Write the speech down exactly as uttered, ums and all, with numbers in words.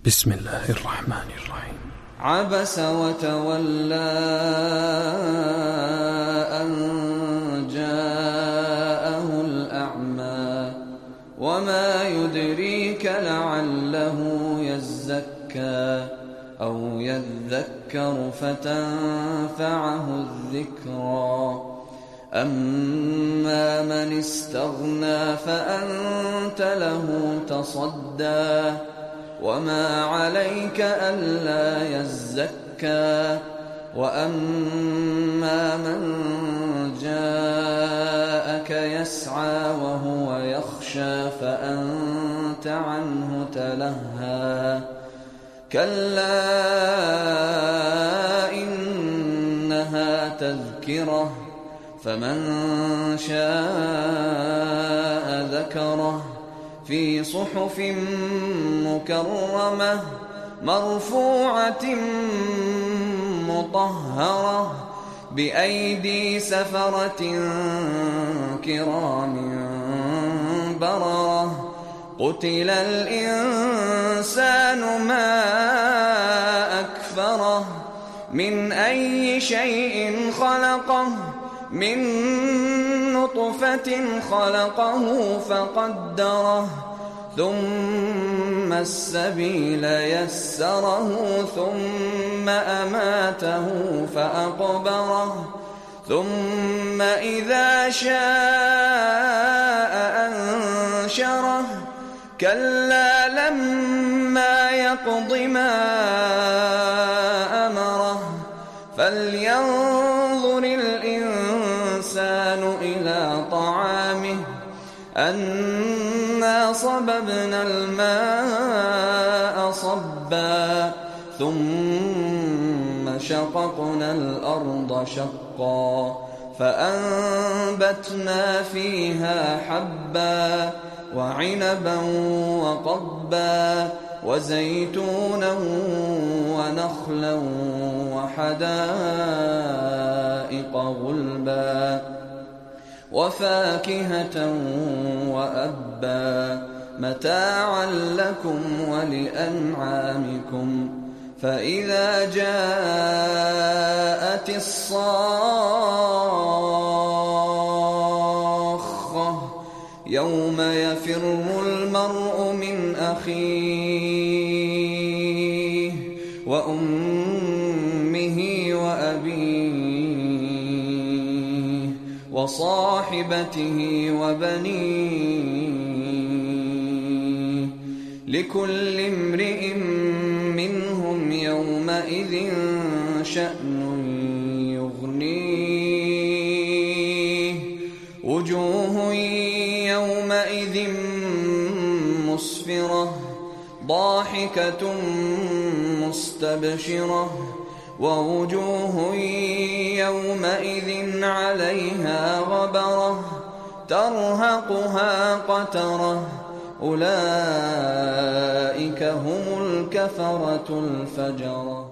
بسم الله الرحمن الرحيم. عبس وتولى أن جاءه الأعمى وما يدريك لعله يزكى أو يذكر فتنفعه الذكرى. أما من استغنى فأنت له تصدى وما عليك ألا يزكى. وأما من جاءك يسعى وهو يخشى فأنت عنه تلهى. كلا إنها تذكرة فمن شاء ذكره في صحف مكرمة مرفوعة مطهرة بأيدي سفرة كرام بررة. قتل الإنسان ما أكفره من أي شيء خلقه من نطفة خلقه فقدره ثم السبيل يسره ثم أماته فأقبره ثم إذا شاء أنشره. كلا لما يقض ما أمره فلينظر الإنسان إلى طعامه أنا صببنا الماء صبا ثم شققنا الأرض شقا فأنبتنا فيها حبا وعنبا وقضبا وزيتونا ونخلا وحدائق غلبا وفاكهة وأبا متاعا لكم ولأنعامكم. فإذا جاءت الصاخة يوم يفر المرء من أخيه وأمه وأبيه وصاحبته وبنيه لكل امرئ منهم يومئذ شأن يغنيه. وجوه يومئذ مسفرة ضاحكة مستبشرة ووجوه يومئذ عليها غبرة ترهقها قترة أولئك هم الكفرة الفجرة.